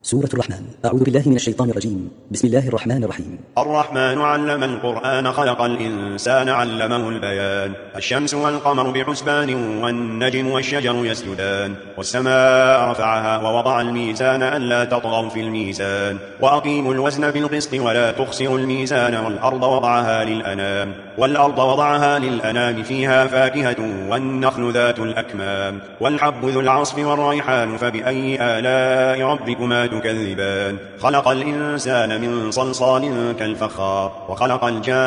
سورة الرحمن. أعوذ بالله من الشيطان الرجيم. بسم الله الرحمن الرحيم. الرحمن علم القرآن خلق الإنسان علمه البيان. الشمس والقمر بحسبان والنجم والشجر يسجدان والسماء رفعها ووضع الميزان ألا تطغوا في الميزان وأقيموا الوزن بالقسط ولا تخسروا الميزان والأرض وضعها للأنام فيها فاكهة والنخل ذات الأكمام والحب ذو العصف والريحان فبأي آلاء ربكما تكذبان. خلق الإنسان من صلصال كالفخار وخلق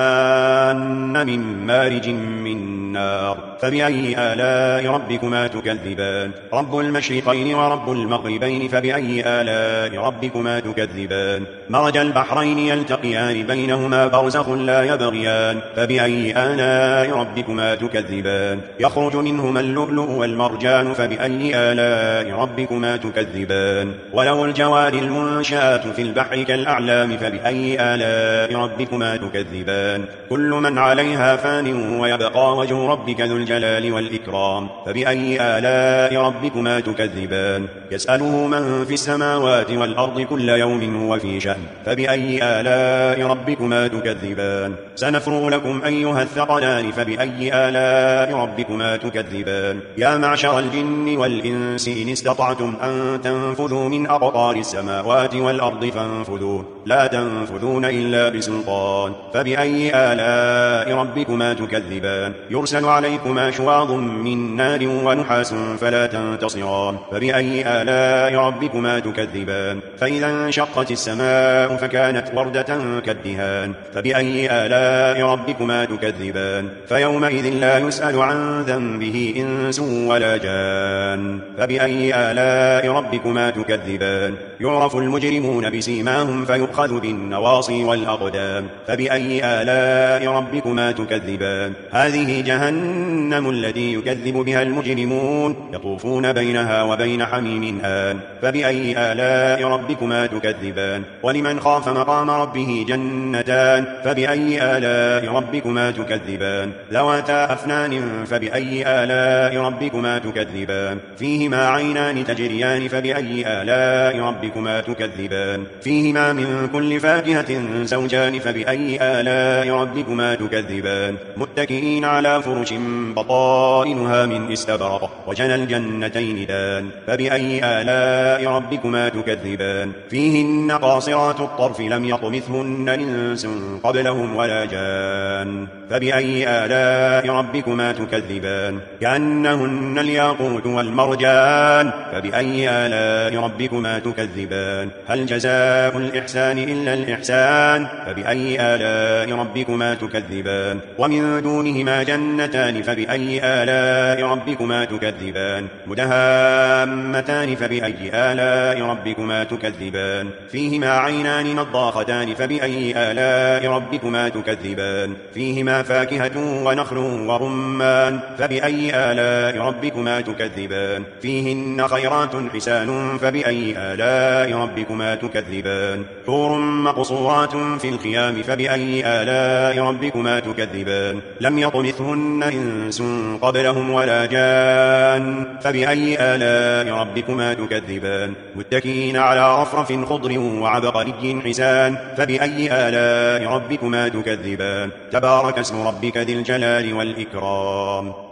الجان من مارج من نار فبأي آلاء ربكما تكذبان. رب المشرقين ورب المغربين فبأي آلاء ربكما تكذبان. مرج البحرين يلتقيان بينهما برزخ لا يبغيان فبأي آلاء ربكما تكذبان. يخرج منهما اللؤلؤ والمرجان فبأي آلاء ربكما تكذبان. وله الجوار المنشآت في البحر كالأعلام فبأي آلاء ربكما تكذبان. كل من عليها فان ويبقى وجه ربك ذو الجلال والإكرام فبأي آلاء ربكما تكذبان. يسأله من في السماوات والأرض كل يوم هو في شأن فبأي آلاء ربكما تكذبان. سنفرغ لكم أيها الثقلان فبأي آلاء ربكما تكذبان. يا معشر الجن والإنس إن استطعتم أن تنفذوا من أقطار السماوات والأرض فانفذوا لا تنفذون إلا بسلطان فبأي آلاء ربكما تكذبان. يرسل عليكما شواظ من نار ونحاس فلا تنتصران فبأي آلاء ربكما تكذبان. فإذا انشقت السماء فكانت وردة كالدهان فبأي آلاء ربكما تكذبان. فيومئذ لا يسأل عن ذنبه إنس ولا جان فبأي آلاء ربكما تكذبان. يعرف المجرمون بسيماهم فيؤخذ بالنواصي والأقدام فبأي آلاء ربكما تكذبان. هذه جهنم التي يكذب بها المجرمون يطوفون بينها وبين حميم آن فبأي آلاء ربكما تكذبان. ولمن خاف مقام ربه جنتان فبأي آلاء ربكما تكذبان. ذواتا أفنان فبأي آلاء ربكما تكذبان. فيهما عينان تجريان فبأي آلاء ربكما تكذبان. فيهما من كل فاكهة زوجان فبأي آلاء ربكما تكذبان. متكئين على فرش بطائنها من استبرق وجنى الجنتين دان فبأي آلاء ربكما تكذبان. فيهن قاصرات الطرف لم يطمثهن إنس قبلهم ولا جان فبأي آلاء ربكما تكذبان. كأنهن الياقوت والمرجان فبأي آلاء ربكما تكذبان. هل جزاء الإحسان إلا الإحسان فبأي آلاء ربكما تكذبان. ومن دونهما جنتان فبأي آلاء ربكما تكذبان. مدهامتان فبأي آلاء ربكما تكذبان. فيهما عينان نضاختان فبأي آلاء ربكما تكذبان. فيهما فاكهة ونخل ورمان فبأي آلاء ربكما تكذبان. فيهن خيرات حسان فبأي آلاء ربكما تكذبان. حور مقصورات في الخيام فبأي آلاء ربكما تكذبان. لم يطمثهن إنس قبلهم ولا جان فبأي آلاء ربكما تكذبان. متكئين على رفرف خضر وعبقري حسان فبأي آلاء ربكما تكذبان. تبارك اسم ربك ذي الجلال والإكرام.